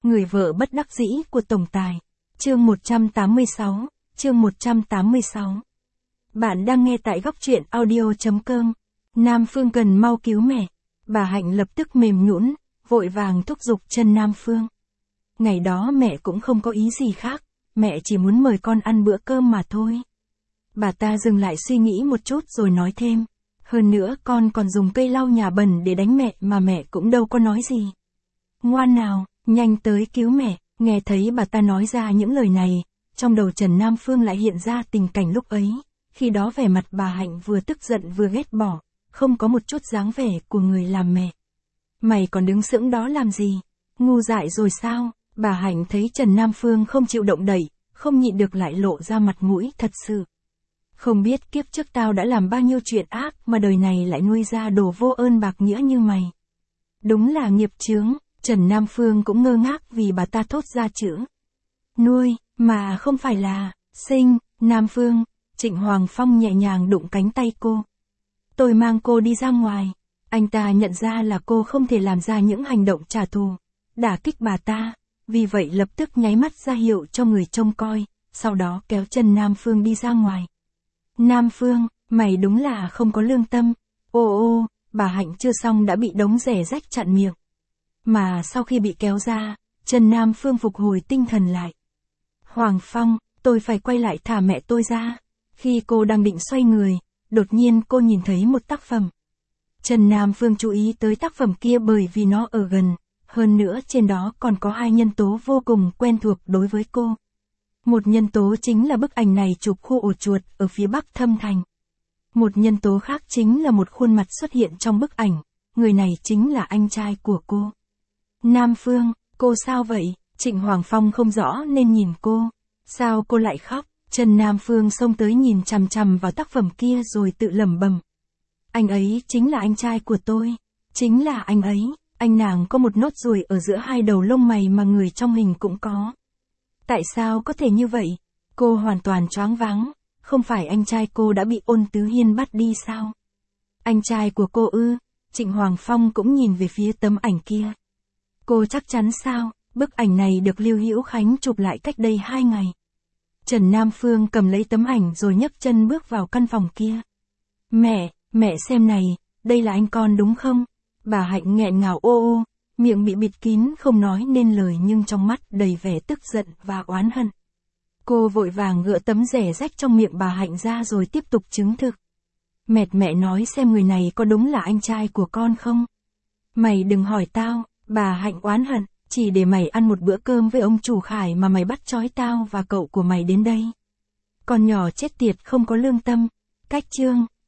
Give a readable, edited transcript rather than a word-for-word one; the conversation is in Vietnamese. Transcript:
Người vợ bất đắc dĩ của tổng tài. Chương 186, chương 186. Bạn đang nghe tại góc truyện audio.com. Nam Phương cần mau cứu mẹ. Bà Hạnh lập tức mềm nhũn, vội vàng thúc giục Trần Nam Phương. Ngày đó mẹ cũng không có ý gì khác, mẹ chỉ muốn mời con ăn bữa cơm mà thôi. Bà ta dừng lại suy nghĩ một chút rồi nói thêm. Hơn nữa con còn dùng cây lau nhà bẩn để đánh mẹ mà mẹ cũng đâu có nói gì. Ngoan nào, nhanh tới cứu mẹ. Nghe thấy bà ta nói ra những lời này, trong đầu Trần Nam Phương lại hiện ra tình cảnh lúc ấy. Khi đó vẻ mặt bà Hạnh vừa tức giận vừa ghét bỏ, không có một chút dáng vẻ của người làm mẹ. Mày còn đứng sững đó làm gì? Ngu dại rồi sao? Bà Hạnh thấy Trần Nam Phương không chịu động đậy, không nhịn được lại lộ ra mặt mũi thật sự. Không biết kiếp trước tao đã làm bao nhiêu chuyện ác mà đời này lại nuôi ra đồ vô ơn bạc nghĩa như mày. Đúng là nghiệp chướng. Trần Nam Phương cũng ngơ ngác vì bà ta thốt ra chữ nuôi, mà không phải là sinh. Nam Phương, Trịnh Hoàng Phong nhẹ nhàng đụng cánh tay cô. Tôi mang cô đi ra ngoài. Anh ta nhận ra là cô không thể làm ra những hành động trả thù, đả kích bà ta, vì vậy lập tức nháy mắt ra hiệu cho người trông coi, sau đó kéo Trần Nam Phương đi ra ngoài. Nam Phương, mày đúng là không có lương tâm. Ô, bà Hạnh chưa xong đã bị đống rẻ rách chặn miệng. Mà sau khi bị kéo ra, Trần Nam Phương phục hồi tinh thần lại. Hoàng Phong, tôi phải quay lại thả mẹ tôi ra. Khi cô đang định xoay người, đột nhiên cô nhìn thấy một tác phẩm. Trần Nam Phương chú ý tới tác phẩm kia bởi vì nó ở gần, hơn nữa trên đó còn có hai nhân tố vô cùng quen thuộc đối với cô. Một nhân tố chính là bức ảnh này chụp khu ổ chuột ở phía bắc Thâm Thành. Một nhân tố khác chính là một khuôn mặt xuất hiện trong bức ảnh, người này chính là anh trai của cô. Nam Phương, cô sao vậy? Trịnh Hoàng Phong không rõ nên nhìn cô. Sao cô lại khóc? Trần Nam Phương xông tới nhìn chằm chằm vào tác phẩm kia rồi tự lẩm bẩm. Anh ấy chính là anh trai của tôi. Chính là anh ấy. Anh nàng có một nốt ruồi ở giữa hai đầu lông mày mà người trong hình cũng có. Tại sao có thể như vậy? Cô hoàn toàn choáng váng. Không phải anh trai cô đã bị Ôn Tứ Hiên bắt đi sao? Anh trai của cô ư? Trịnh Hoàng Phong cũng nhìn về phía tấm ảnh kia. Cô chắc chắn sao? Bức ảnh này được Lưu Hữu Khánh chụp lại cách đây 2 ngày. Trần Nam Phương cầm lấy tấm ảnh rồi nhấc chân bước vào căn phòng kia. Mẹ xem này, đây là anh con đúng không? Bà Hạnh nghẹn ngào ô, miệng bị bịt kín không nói nên lời nhưng trong mắt đầy vẻ tức giận và oán hận. Cô vội vàng gỡ tấm rẻ rách trong miệng bà Hạnh ra rồi tiếp tục chứng thực. Mẹ nói xem người này có đúng là anh trai của con không? Mày đừng hỏi tao. Bà Hạnh oán hận, chỉ để mày ăn một bữa cơm với ông chủ Khải mà mày bắt trói tao và cậu của mày đến đây. Con nhỏ chết tiệt không có lương tâm. Cách chương